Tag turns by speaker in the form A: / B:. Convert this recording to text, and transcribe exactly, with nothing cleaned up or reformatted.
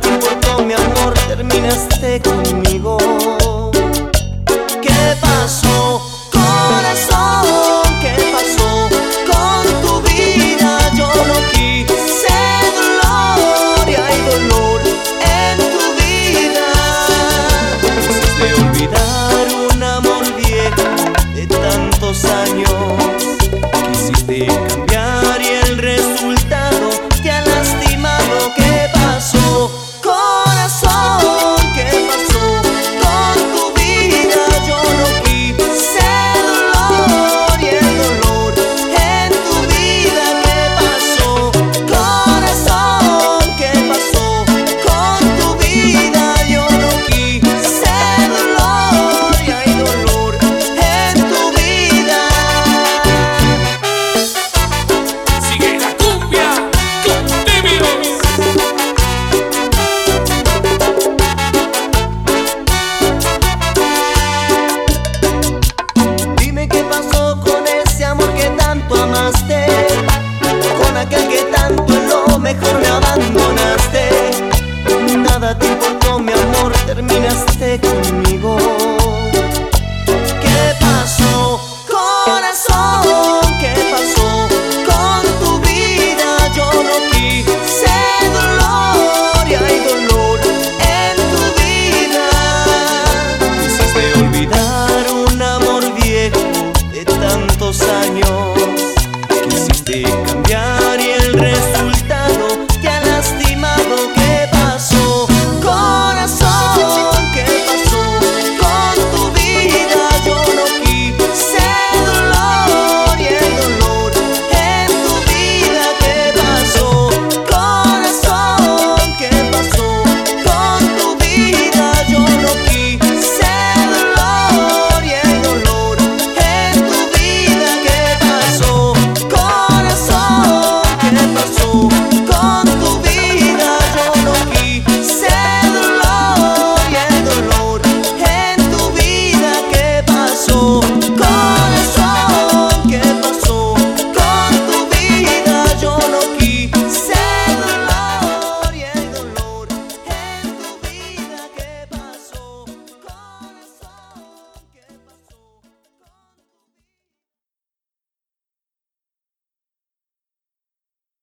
A: te importó, mi amor, terminaste conmigo. ¿Qué pasó, corazón? ¿Qué pasó con tu vida? Yo no quise dolor y hay dolor en tu vida. Quisiste olvidar un amor viejo de tantos años. Quisiste cambiar y el resultado te ha lastimado. ¿Qué pasó, corazón? ¿Qué pasó con tu vida? Yo no quise dolor y el dolor en tu vida. ¿Qué pasó, corazón? ¿Qué pasó con tu vida? Yo no quise dolor y hay dolor en tu vida.
B: Sigue la cumbia con Tímidos.
A: Dime qué pasó con ese amor que tanto amaste, con aquel que tanto en lo mejor me abandonaste. Nada te importó, mi amor, terminaste conmigo.